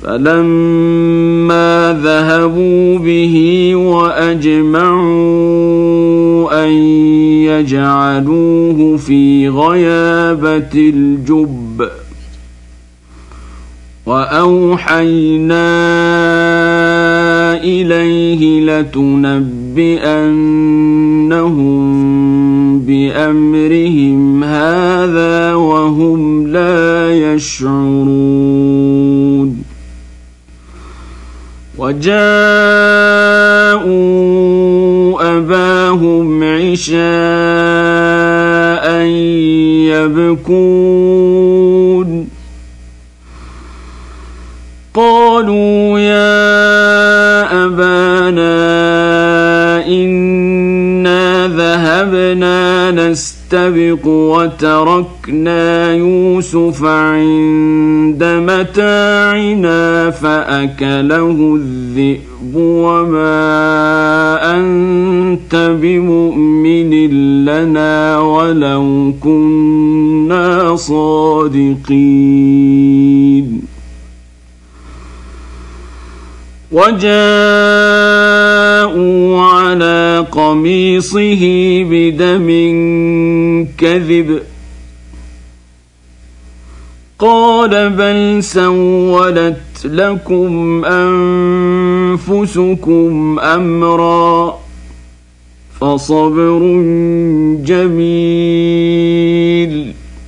فلما ذهبوا به وأجمعوا أن يجعلوه في غيابة الجب وأوحينا إليه لتنبئنهم بأمرهم هذا وهم لا يشعرون وجاءوا أباهم عشاء يبكون قالوا يا أبانا إنا ذهبنا نستبق وتركنا يوسف عند متاعنا فأكله الذئب وما أنت بمؤمن لنا ولو كنا صادقين وجاءوا على قميصه بدم كذب قال بل سولت لكم أنفسكم أمرا فصبر جميل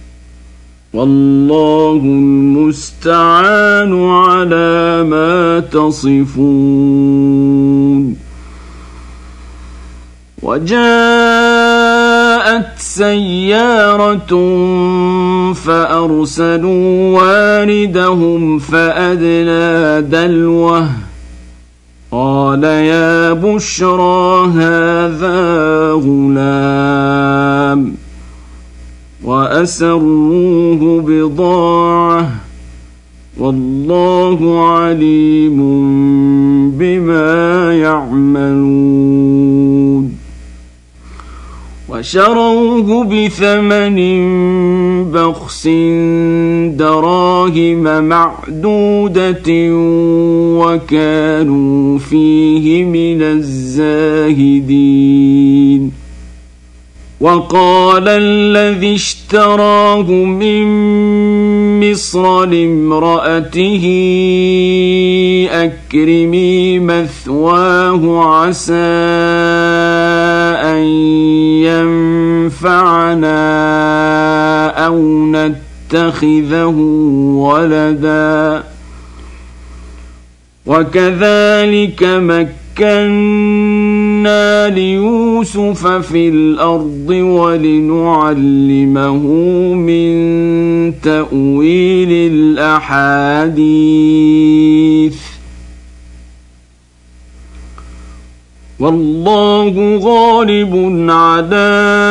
والله المستعان على ما تصفون وجاءت سيارة فأرسلوا واردهم فأدلى دلوه قال يا بشرى هذا غلام وأسروه بضاعة والله عليم بما يعملون وشروه بثمن بخس دراهم معدودة وكانوا فيه من الزاهدين وقال الذي اشتراه من مصر لامرأته أكرمي مثواه عسى أن ينفعنا أو نتخذه ولدا وكذلك مكنا ليوسف في الأرض ولنعلمه من تأويل الأحاديث والله غالب على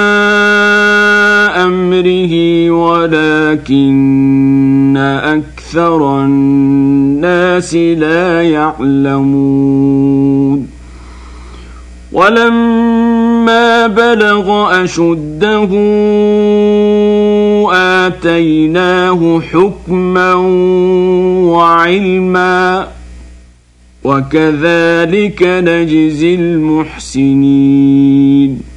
أمره ولكن أكثر الناس لا يعلمون ولما بلغ أشده آتيناه حكما وعلما وكذلك نجزي المحسنين